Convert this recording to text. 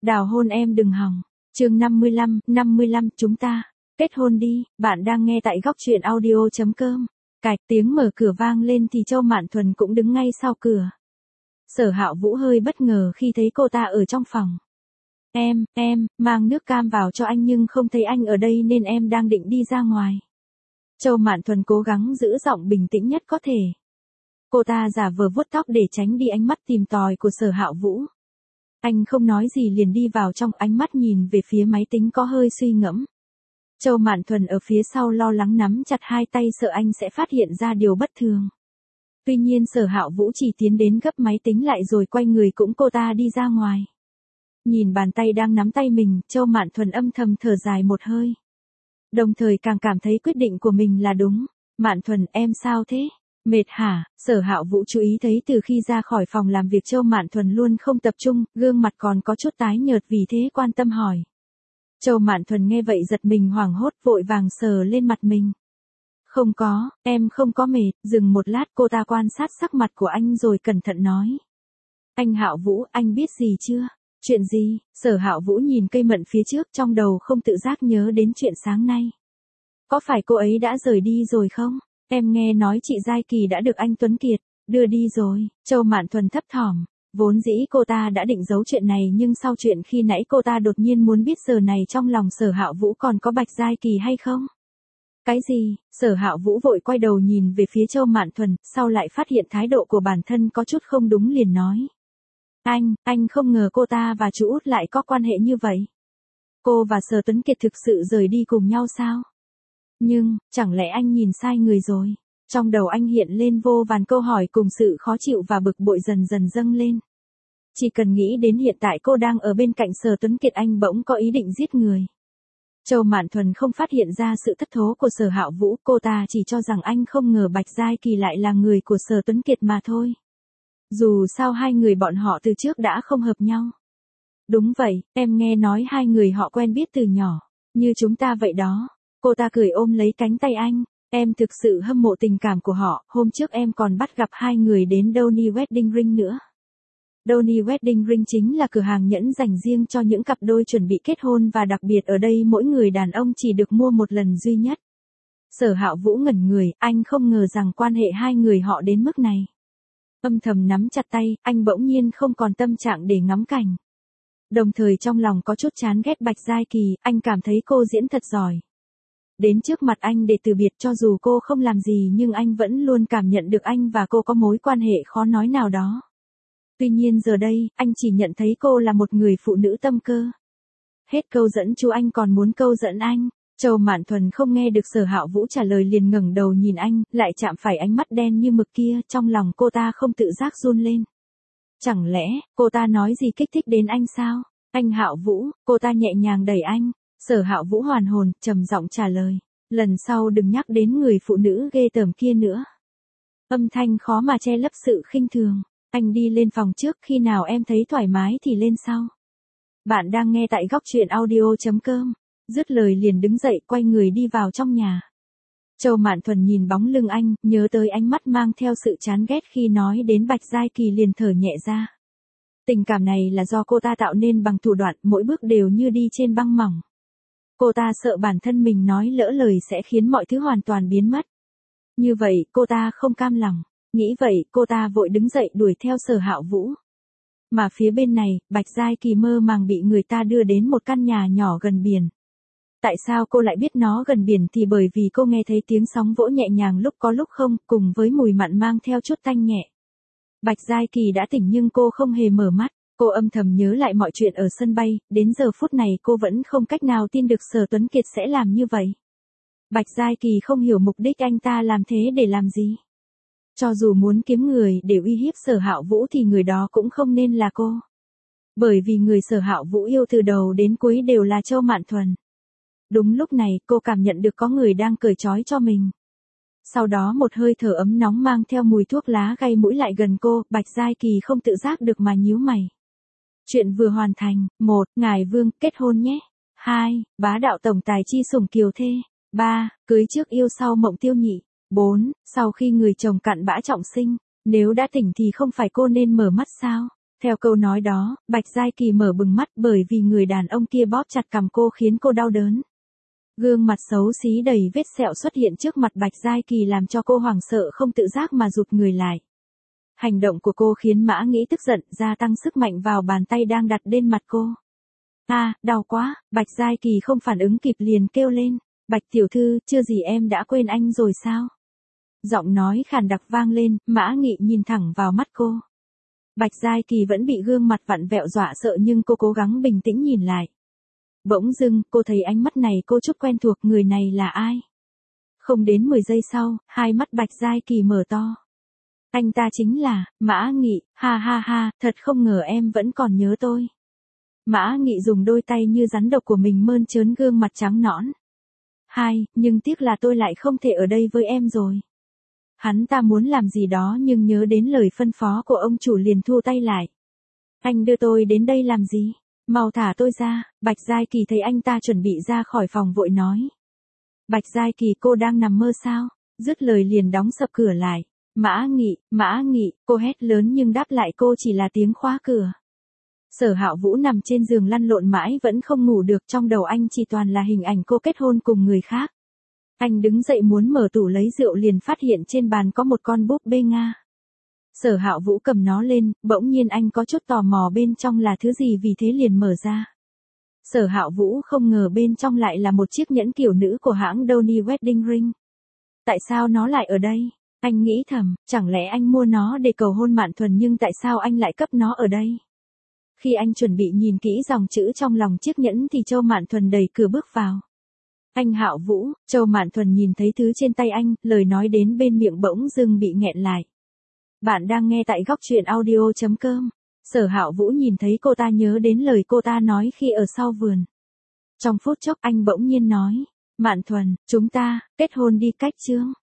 Đào hôn em đừng hòng. Chương 55 chúng ta kết hôn đi. Bạn đang nghe tại góc truyện audio.com. Cạch tiếng mở cửa vang lên thì Châu Mạn Thuần cũng đứng ngay sau cửa. Sở Hạo Vũ hơi bất ngờ khi thấy cô ta ở trong phòng. Em, mang nước cam vào cho anh nhưng không thấy anh ở đây nên em đang định đi ra ngoài. Châu Mạn Thuần cố gắng giữ giọng bình tĩnh nhất có thể. Cô ta giả vờ vuốt tóc để tránh đi ánh mắt tìm tòi của Sở Hạo Vũ. Anh không nói gì liền đi vào trong, ánh mắt nhìn về phía máy tính có hơi suy ngẫm. Châu Mạn Thuần ở phía sau lo lắng nắm chặt hai tay sợ anh sẽ phát hiện ra điều bất thường. Tuy nhiên Sở Hạo Vũ chỉ tiến đến gấp máy tính lại rồi quay người cũng cô ta đi ra ngoài. Nhìn bàn tay đang nắm tay mình, Châu Mạn Thuần âm thầm thở dài một hơi. Đồng thời càng cảm thấy quyết định của mình là đúng. Mạn Thuần, em sao thế? Mệt hả? Sở Hạo Vũ chú ý thấy từ khi ra khỏi phòng làm việc Châu Mạn Thuần luôn không tập trung, gương mặt còn có chút tái nhợt vì thế quan tâm hỏi. Châu Mạn Thuần nghe vậy giật mình hoảng hốt vội vàng sờ lên mặt mình. Không có, em không có mệt. Dừng một lát cô ta quan sát sắc mặt của anh rồi cẩn thận nói. Anh Hạo Vũ, anh biết gì chưa? Chuyện gì? Sở Hạo Vũ nhìn cây mận phía trước trong đầu không tự giác nhớ đến chuyện sáng nay. Có phải cô ấy đã rời đi rồi không? Em nghe nói chị Giai Kỳ đã được anh Tuấn Kiệt đưa đi rồi. Châu Mạn Thuần thấp thỏm. Vốn dĩ cô ta đã định giấu chuyện này nhưng sau chuyện khi nãy cô ta đột nhiên muốn biết giờ này trong lòng Sở Hạo Vũ còn có Bạch Giai Kỳ hay không. Cái gì? Sở Hạo Vũ vội quay đầu nhìn về phía Châu Mạn Thuần, sau lại phát hiện thái độ của bản thân có chút không đúng liền nói. Anh không ngờ cô ta và chú Út lại có quan hệ như vậy. Cô và Sở Tuấn Kiệt thực sự rời đi cùng nhau sao? Nhưng, chẳng lẽ anh nhìn sai người rồi? Trong đầu anh hiện lên vô vàn câu hỏi cùng sự khó chịu và bực bội dần dần dâng lên. Chỉ cần nghĩ đến hiện tại cô đang ở bên cạnh Sở Tuấn Kiệt anh bỗng có ý định giết người. Châu Mạn Thuần không phát hiện ra sự thất thố của Sở Hạo Vũ, cô ta chỉ cho rằng anh không ngờ Bạch Giai Kỳ lại là người của Sở Tuấn Kiệt mà thôi. Dù sao hai người bọn họ từ trước đã không hợp nhau. Đúng vậy, em nghe nói hai người họ quen biết từ nhỏ, như chúng ta vậy đó. Cô ta cười ôm lấy cánh tay anh, em thực sự hâm mộ tình cảm của họ, hôm trước em còn bắt gặp hai người đến Donny Wedding Ring nữa. Donny Wedding Ring chính là cửa hàng nhẫn dành riêng cho những cặp đôi chuẩn bị kết hôn và đặc biệt ở đây mỗi người đàn ông chỉ được mua một lần duy nhất. Sở Hạo Vũ ngẩn người, anh không ngờ rằng quan hệ hai người họ đến mức này. Âm thầm nắm chặt tay, anh bỗng nhiên không còn tâm trạng để ngắm cảnh. Đồng thời trong lòng có chút chán ghét Bạch Giai Kỳ, anh cảm thấy cô diễn thật giỏi. Đến trước mặt anh để từ biệt cho dù cô không làm gì nhưng anh vẫn luôn cảm nhận được anh và cô có mối quan hệ khó nói nào đó. Tuy nhiên giờ đây, anh chỉ nhận thấy cô là một người phụ nữ tâm cơ. Hết câu dẫn chú anh còn muốn câu dẫn anh. Châu Mạn Thuần không nghe được Sở Hạo Vũ trả lời liền ngẩng đầu nhìn anh, lại chạm phải ánh mắt đen như mực kia, trong lòng cô ta không tự giác run lên. Chẳng lẽ, cô ta nói gì kích thích đến anh sao? Anh Hạo Vũ, cô ta nhẹ nhàng đẩy anh. Sở Hạo Vũ hoàn hồn, trầm giọng trả lời. Lần sau đừng nhắc đến người phụ nữ ghê tởm kia nữa. Âm thanh khó mà che lấp sự khinh thường. Anh đi lên phòng trước, khi nào em thấy thoải mái thì lên sau. Bạn đang nghe tại góc truyện audio.com. Dứt lời liền đứng dậy quay người đi vào trong nhà. Châu Mạn Thuần nhìn bóng lưng anh, nhớ tới ánh mắt mang theo sự chán ghét khi nói đến Bạch Giai Kỳ liền thở nhẹ ra. Tình cảm này là do cô ta tạo nên bằng thủ đoạn, mỗi bước đều như đi trên băng mỏng. Cô ta sợ bản thân mình nói lỡ lời sẽ khiến mọi thứ hoàn toàn biến mất. Như vậy, cô ta không cam lòng. Nghĩ vậy, cô ta vội đứng dậy đuổi theo Sở Hạo Vũ. Mà phía bên này, Bạch Giai Kỳ mơ màng bị người ta đưa đến một căn nhà nhỏ gần biển. Tại sao cô lại biết nó gần biển thì bởi vì cô nghe thấy tiếng sóng vỗ nhẹ nhàng lúc có lúc không, cùng với mùi mặn mang theo chút tanh nhẹ. Bạch Giai Kỳ đã tỉnh nhưng cô không hề mở mắt. Cô âm thầm nhớ lại mọi chuyện ở sân bay, đến giờ phút này cô vẫn không cách nào tin được Sở Tuấn Kiệt sẽ làm như vậy. Bạch Giai Kỳ không hiểu mục đích anh ta làm thế để làm gì. Cho dù muốn kiếm người để uy hiếp Sở Hạo Vũ thì người đó cũng không nên là cô. Bởi vì người Sở Hạo Vũ yêu từ đầu đến cuối đều là Châu Mạn Thuần. Đúng lúc này cô cảm nhận được có người đang cởi trói cho mình. Sau đó một hơi thở ấm nóng mang theo mùi thuốc lá gây mũi lại gần cô, Bạch Giai Kỳ không tự giác được mà nhíu mày. Chuyện vừa hoàn thành. 1. Ngài Vương, kết hôn nhé. 2. Bá đạo tổng tài chi sủng kiều thê. 3. Cưới trước yêu sau mộng tiêu nhị. 4. Sau khi người chồng cặn bã trọng sinh, nếu đã tỉnh thì không phải cô nên mở mắt sao? Theo câu nói đó, Bạch Giai Kỳ mở bừng mắt bởi vì người đàn ông kia bóp chặt cằm cô khiến cô đau đớn. Gương mặt xấu xí đầy vết sẹo xuất hiện trước mặt Bạch Giai Kỳ làm cho cô hoảng sợ không tự giác mà rụt người lại. Hành động của cô khiến Mã Nghĩ tức giận, gia tăng sức mạnh vào bàn tay đang đặt lên mặt cô. Đau quá, Bạch Giai Kỳ không phản ứng kịp liền kêu lên. Bạch tiểu thư, chưa gì em đã quên anh rồi sao? Giọng nói khàn đặc vang lên, Mã Nghị nhìn thẳng vào mắt cô. Bạch Giai Kỳ vẫn bị gương mặt vặn vẹo dọa sợ nhưng cô cố gắng bình tĩnh nhìn lại. Bỗng dưng, cô thấy ánh mắt này cô chút quen thuộc, người này là ai? Không đến 10 giây sau, hai mắt Bạch Giai Kỳ mở to. Anh ta chính là, Mã Nghị, ha ha ha, thật không ngờ em vẫn còn nhớ tôi. Mã Nghị dùng đôi tay như rắn độc của mình mơn trớn gương mặt trắng nõn. Nhưng tiếc là tôi lại không thể ở đây với em rồi. Hắn ta muốn làm gì đó nhưng nhớ đến lời phân phó của ông chủ liền thu tay lại. Anh đưa tôi đến đây làm gì? Mau thả tôi ra. Bạch Giai Kỳ thấy anh ta chuẩn bị ra khỏi phòng vội nói. Bạch Giai Kỳ, cô đang nằm mơ sao? Dứt lời liền đóng sập cửa lại. Mã Nghị, cô hét lớn nhưng đáp lại cô chỉ là tiếng khóa cửa. Sở Hạo Vũ nằm trên giường lăn lộn mãi vẫn không ngủ được, trong đầu anh chỉ toàn là hình ảnh cô kết hôn cùng người khác. Anh đứng dậy muốn mở tủ lấy rượu liền phát hiện trên bàn có một con búp bê Nga. Sở Hạo Vũ cầm nó lên, bỗng nhiên anh có chút tò mò bên trong là thứ gì vì thế liền mở ra. Sở Hạo Vũ không ngờ bên trong lại là một chiếc nhẫn kiểu nữ của hãng Donny Wedding Ring. Tại sao nó lại ở đây? Anh nghĩ thầm, chẳng lẽ anh mua nó để cầu hôn Mạn Thuần nhưng tại sao anh lại cấp nó ở đây? Khi anh chuẩn bị nhìn kỹ dòng chữ trong lòng chiếc nhẫn thì Châu Mạn Thuần đẩy cửa bước vào. Anh Hạo Vũ, Châu Mạn Thuần nhìn thấy thứ trên tay anh, lời nói đến bên miệng bỗng dưng bị nghẹn lại. Bạn đang nghe tại góc truyện audio.com. Sở Hạo Vũ nhìn thấy cô ta nhớ đến lời cô ta nói khi ở sau vườn. Trong phút chốc anh bỗng nhiên nói, Mạn Thuần, chúng ta, kết hôn đi cách chương.